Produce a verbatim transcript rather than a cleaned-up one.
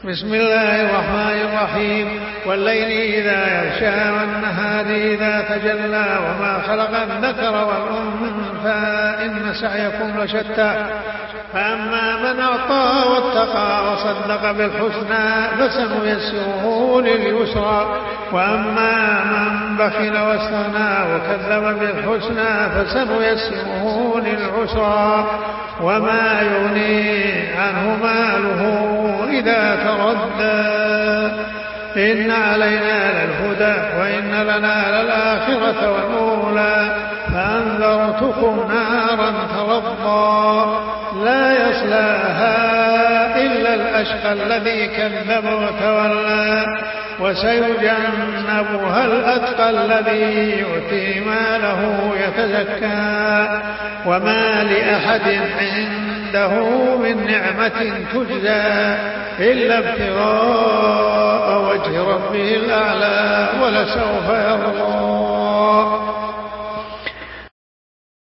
بسم الله الرحمن الرحيم. والليل إذا يغشى والنهار إذا تجلى وما خلق الذكر والأنثى إن سعيكم لشتى فأما من أعطى واتقى وصدق بالحسنى فسنيسره لليسرى وأما من بخل واستغنى وكذب بالحسنى فسنيسره للعسرى وما يغني عنه ماله إذا تردى إن علينا للهدى وإن لنا للآخرة والأولى فأنذرتكم نارا تلظى لا يصلاها إلا الأشقى الذي كذب وتولى وسيجنبها الأتقى الذي يؤتي ماله يتزكى وما لأحد عنده من نعمة تجزى إلا ابتغاء وجه ربه الأعلى ولسوف يرضى